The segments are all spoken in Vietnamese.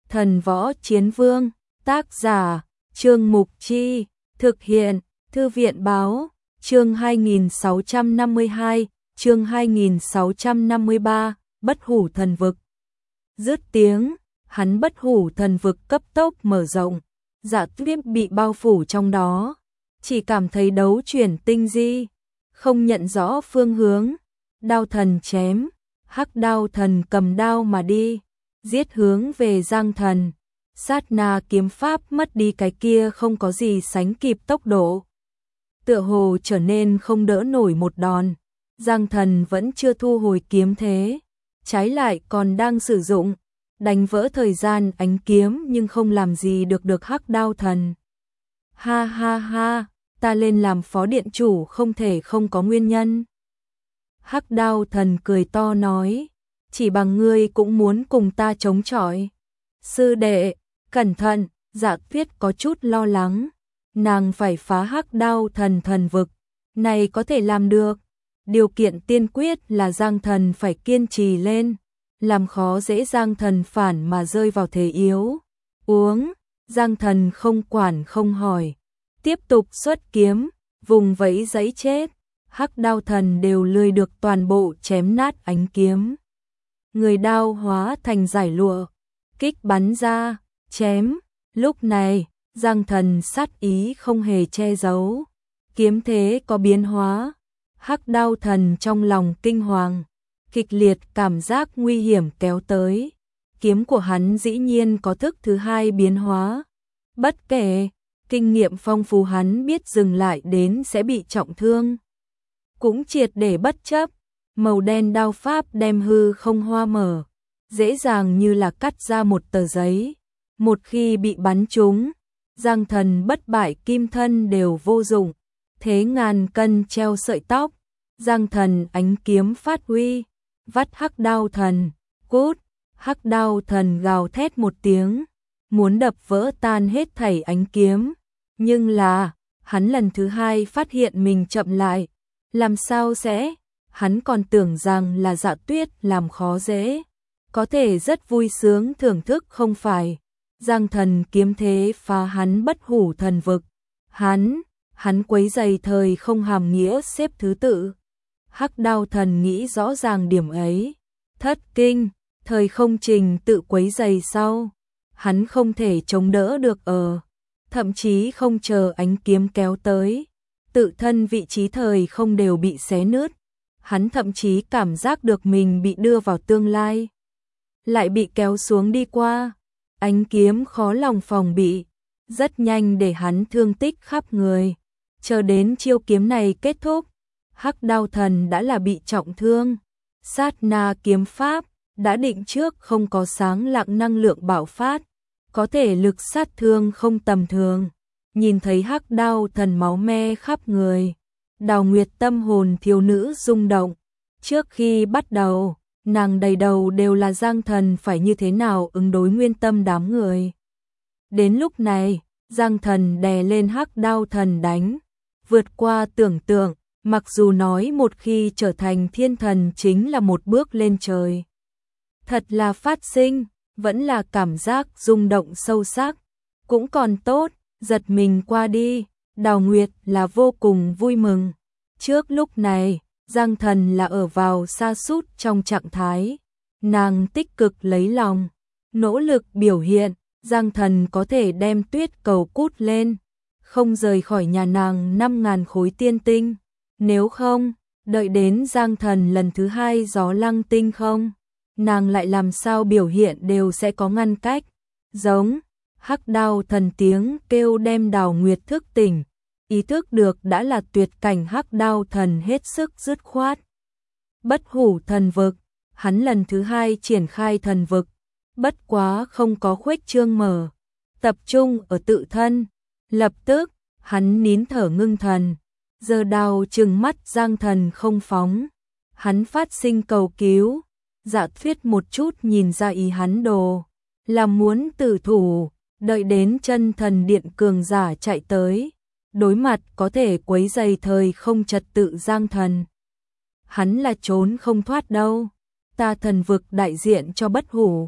Thần võ chiến vương, tác giả, Trương Mục Chi, thực hiện, Thư viện báo, chương 2652, chương 2653, bất hủ thần vực. Dứt tiếng, hắn bất hủ thần vực cấp tốc mở rộng, Dạ Tuyết bị bao phủ trong đó, chỉ cảm thấy đấu chuyển tinh di, không nhận rõ phương hướng, đao thần chém, hắc đao thần cầm đao mà đi, giết hướng về Giang Thần. Sát na kiếm pháp mất đi cái kia không có gì sánh kịp tốc độ, tựa hồ trở nên không đỡ nổi một đòn. Giang Thần vẫn chưa thu hồi kiếm thế, trái lại còn đang sử dụng, đánh vỡ thời gian ánh kiếm nhưng không làm gì được hắc đao thần. Ha ha ha, ta lên làm phó điện chủ không thể không có nguyên nhân. Hắc đao thần cười to nói, chỉ bằng ngươi cũng muốn cùng ta chống chọi. Sư đệ, cẩn thận, Dạ Tuyết có chút lo lắng, nàng phải phá hắc đao thần thần vực, này có thể làm được. Điều kiện tiên quyết là Giang Thần phải kiên trì lên, làm khó dễ Giang Thần phản mà rơi vào thế yếu. Uống, Giang Thần không quản không hỏi, tiếp tục xuất kiếm, vùng vẫy giấy chết, hắc đao thần đều lười được toàn bộ chém nát ánh kiếm. Người đao hóa thành giải lụa, kích bắn ra, chém, lúc này, Giang Thần sát ý không hề che giấu, kiếm thế có biến hóa. Hắc đao thần trong lòng kinh hoàng, kịch liệt cảm giác nguy hiểm kéo tới. Kiếm của hắn dĩ nhiên có thức thứ hai biến hóa. Bất kể, kinh nghiệm phong phú hắn biết dừng lại đến sẽ bị trọng thương. Cũng triệt để bất chấp, màu đen đao pháp đem hư không hoa mở, dễ dàng như là cắt ra một tờ giấy. Một khi bị bắn trúng, Giang Thần bất bại kim thân đều vô dụng. Thế ngàn cân treo sợi tóc, Giang Thần ánh kiếm phát huy, vắt hắc đao thần, cút, hắc đao thần gào thét một tiếng, muốn đập vỡ tan hết thảy ánh kiếm, nhưng là, hắn lần thứ hai phát hiện mình chậm lại, làm sao sẽ, hắn còn tưởng rằng là Dạ Tuyết làm khó dễ, có thể rất vui sướng thưởng thức không phải. Giang Thần kiếm thế phá hắn bất hủ thần vực, hắn quấy giày thời không hàm nghĩa xếp thứ tự. Hắc đao thần nghĩ rõ ràng điểm ấy, thất kinh, thời không trình tự quấy giày sau, hắn không thể chống đỡ được thậm chí không chờ ánh kiếm kéo tới, tự thân vị trí thời không đều bị xé nứt, hắn thậm chí cảm giác được mình bị đưa vào tương lai, lại bị kéo xuống đi qua, ánh kiếm khó lòng phòng bị, rất nhanh để hắn thương tích khắp người. Chờ đến chiêu kiếm này kết thúc, hắc đao thần đã là bị trọng thương. Sát na kiếm pháp đã định trước không có sáng lặng năng lượng bạo phát, có thể lực sát thương không tầm thường. Nhìn thấy hắc đao thần máu me khắp người, Đào Nguyệt tâm hồn thiếu nữ rung động. Trước khi bắt đầu, nàng đầy đầu đều là Giang Thần phải như thế nào ứng đối nguyên tâm đám người. Đến lúc này, Giang Thần đè lên hắc đao thần đánh, vượt qua tưởng tượng, mặc dù nói một khi trở thành thiên thần chính là một bước lên trời. Thật là phát sinh, vẫn là cảm giác rung động sâu sắc, cũng còn tốt, giật mình qua đi, Đào Nguyệt là vô cùng vui mừng. Trước lúc này, Giang Thần là ở vào sa sút trong trạng thái, nàng tích cực lấy lòng, nỗ lực biểu hiện, Giang Thần có thể đem tuyết cầu cút lên, không rời khỏi nhà nàng 5.000 khối tiên tinh, nếu không, đợi đến Giang Thần lần thứ hai gió lăng tinh không, nàng lại làm sao biểu hiện đều sẽ có ngăn cách, giống, hắc đao thần tiếng kêu đem Đào Nguyệt thức tỉnh, ý thức được đã là tuyệt cảnh hắc đao thần hết sức dứt khoát. Bất hủ thần vực, hắn lần thứ hai triển khai thần vực, bất quá không có khuếch trương mở, tập trung ở tự thân, lập tức, hắn nín thở ngưng thần, giơ đao trừng mắt Giang Thần không phóng, hắn phát sinh cầu cứu, Dạ Tuyết một chút nhìn ra ý hắn đồ, là muốn tử thủ, đợi đến chân thần điện cường giả chạy tới, đối mặt có thể quấy rầy thời không trật tự Giang Thần. Hắn là trốn không thoát đâu, ta thần vực đại diện cho bất hủ,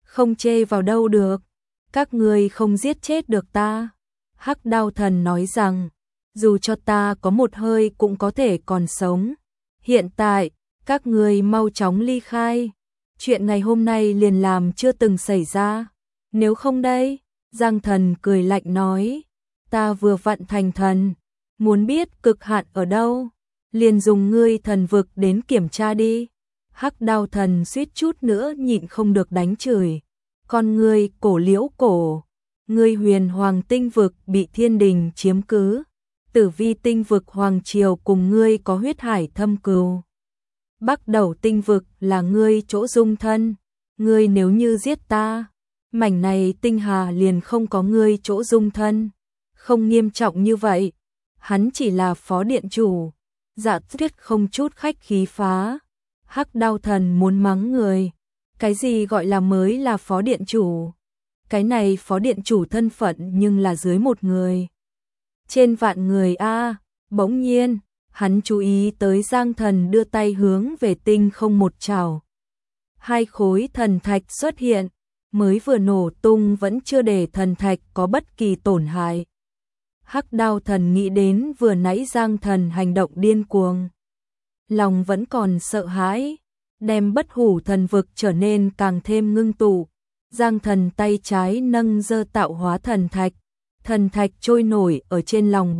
không chê vào đâu được, các ngươi không giết chết được ta. Hắc Đao Thần nói rằng, dù cho ta có một hơi cũng có thể còn sống. Hiện tại, các ngươi mau chóng ly khai. Chuyện ngày hôm nay liền làm chưa từng xảy ra. Nếu không đây, Giang Thần cười lạnh nói, ta vừa vặn thành thần, muốn biết cực hạn ở đâu, liền dùng ngươi thần vực đến kiểm tra đi. Hắc Đao Thần suýt chút nữa nhịn không được đánh chửi. Con ngươi cổ liễu cổ, ngươi Huyền Hoàng tinh vực bị Thiên Đình chiếm cứ, Tử Vi tinh vực Hoàng Triều cùng ngươi có huyết hải thâm cừu. Bắc Đầu tinh vực là ngươi chỗ dung thân, ngươi nếu như giết ta, mảnh này tinh hà liền không có ngươi chỗ dung thân. Không nghiêm trọng như vậy, hắn chỉ là phó điện chủ. Dạ Tuyết không chút khách khí phá. Hắc Đao Thần muốn mắng người, cái gì gọi là mới là phó điện chủ? Cái này phó điện chủ thân phận nhưng là dưới một người, trên vạn người a. Bỗng nhiên, hắn chú ý tới Giang Thần đưa tay hướng về tinh không một chảo. Hai khối thần thạch xuất hiện, mới vừa nổ tung vẫn chưa để thần thạch có bất kỳ tổn hại. Hắc Đao Thần nghĩ đến vừa nãy Giang Thần hành động điên cuồng, lòng vẫn còn sợ hãi, đem bất hủ thần vực trở nên càng thêm ngưng tụ. Giang Thần tay trái nâng giơ tạo hóa thần thạch trôi nổi ở trên lòng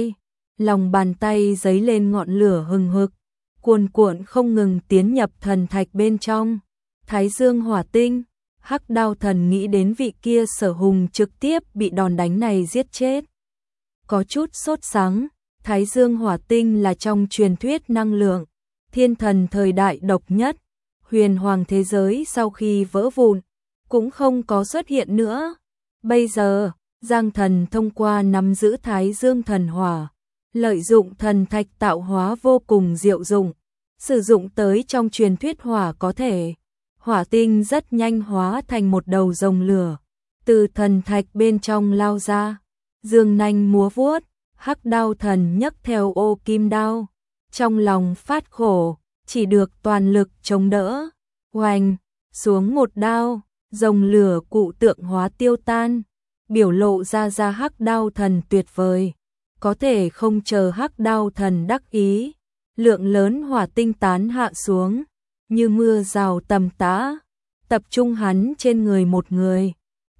bàn tay giấy lên ngọn lửa hừng hực, cuồn cuộn không ngừng tiến nhập thần thạch bên trong. Thái Dương hỏa tinh, Hắc Đao Thần nghĩ đến vị kia Sở Hùng trực tiếp bị đòn đánh này giết chết, có chút sốt sắng. Thái Dương hỏa tinh là trong truyền thuyết năng lượng thiên thần thời đại độc nhất, huyền hoàng thế giới sau khi vỡ vụn cũng không có xuất hiện nữa. Bây giờ, Giang Thần thông qua nắm giữ Thái Dương thần hỏa, lợi dụng thần thạch tạo hóa vô cùng diệu dụng, sử dụng tới trong truyền thuyết hỏa có thể. Hỏa tinh rất nhanh hóa thành một đầu rồng lửa, từ thần thạch bên trong lao ra, dương nanh múa vuốt. Hắc Đao Thần nhấc theo ô kim đao, trong lòng phát khổ, chỉ được toàn lực chống đỡ. Oanh, xuống một đao, rồng lửa cụ tượng hóa tiêu tan, biểu lộ ra Hắc Đao Thần tuyệt vời. Có thể không chờ Hắc Đao Thần đắc ý, lượng lớn hỏa tinh tán hạ xuống, như mưa rào tầm tã, tập trung hắn trên người một người.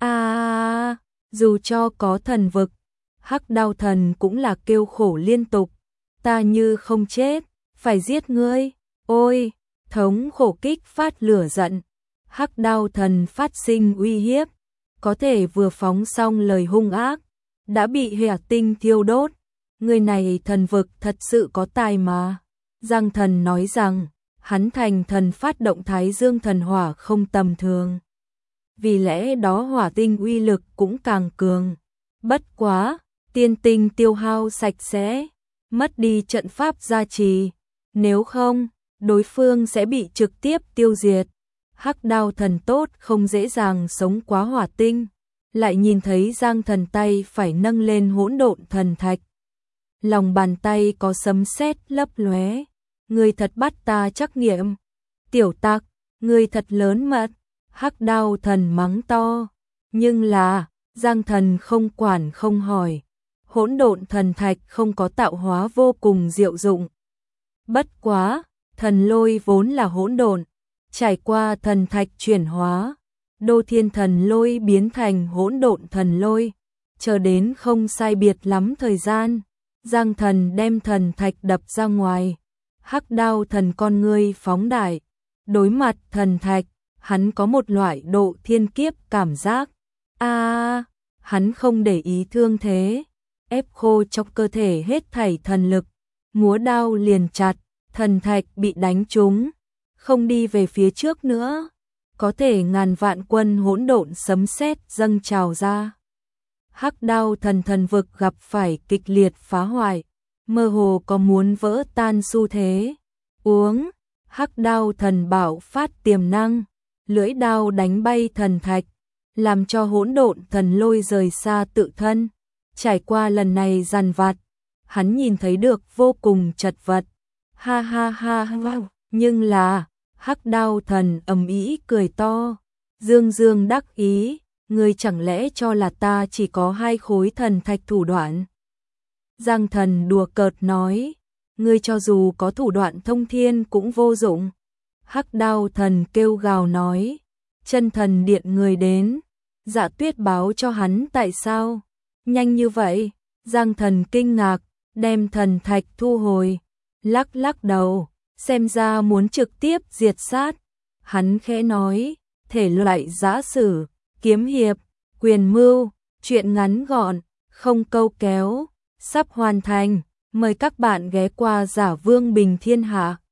Dù cho có thần vực, Hắc Đao Thần cũng là kêu khổ liên tục. Ta như không chết, phải giết ngươi. Ôi, thống khổ kích phát lửa giận. Hắc Đao Thần phát sinh uy hiếp, có thể vừa phóng xong lời hung ác, đã bị hỏa tinh thiêu đốt. Người này thần vực thật sự có tài mà. Giang Thần nói rằng, hắn thành thần phát động Thái Dương thần hỏa không tầm thường, vì lẽ đó hỏa tinh uy lực cũng càng cường. Bất quá, tiên tinh tiêu hao sạch sẽ, mất đi trận pháp gia trì, nếu không, đối phương sẽ bị trực tiếp tiêu diệt. Hắc Đao Thần tốt không dễ dàng sống quá hỏa tinh, lại nhìn thấy Giang Thần tay phải nâng lên hỗn độn thần thạch, lòng bàn tay có sấm sét lấp lóe. Ngươi thật bắt ta trắc nghiệm, tiểu tặc, ngươi thật lớn mật. Hắc Đao Thần mắng to, nhưng là Giang Thần không quản không hỏi. Hỗn độn thần thạch không có tạo hóa vô cùng diệu dụng. Bất quá, thần lôi vốn là hỗn độn, trải qua thần thạch chuyển hóa, Đô Thiên thần lôi biến thành hỗn độn thần lôi. Chờ đến không sai biệt lắm thời gian, Giang Thần đem thần thạch đập ra ngoài. Hắc Đao Thần con ngươi phóng đại, đối mặt thần thạch, hắn có một loại độ thiên kiếp cảm giác. Hắn không để ý thương thế, ép khô trong cơ thể hết thảy thần lực, múa đao liền chặt, thần thạch bị đánh trúng, không đi về phía trước nữa, có thể ngàn vạn quân hỗn độn sấm sét dâng trào ra. Hắc Đao Thần thần vực gặp phải kịch liệt phá hoại, mơ hồ có muốn vỡ tan xu thế. Uống, Hắc Đao Thần bạo phát tiềm năng, lưỡi đao đánh bay thần thạch, làm cho hỗn độn thần lôi rời xa tự thân. Trải qua lần này giàn vặt, hắn nhìn thấy được vô cùng chật vật. Ha ha ha, nhưng là Hắc Đao Thần ầm ĩ cười to, Dương Dương đắc ý, ngươi chẳng lẽ cho là ta chỉ có 2 khối thần thạch thủ đoạn? Giang Thần đùa cợt nói, ngươi cho dù có thủ đoạn thông thiên cũng vô dụng. Hắc Đao Thần kêu gào nói, Chân Thần Điện người đến, Dạ Tuyết báo cho hắn tại sao? Nhanh như vậy? Giang Thần kinh ngạc, đem thần thạch thu hồi, lắc lắc đầu, xem ra muốn trực tiếp diệt sát. Hắn khẽ nói, thể loại giã sử, kiếm hiệp, quyền mưu, truyện ngắn gọn, không câu kéo, sắp hoàn thành, mời các bạn ghé qua Giả Vương Bình Thiên Hạ.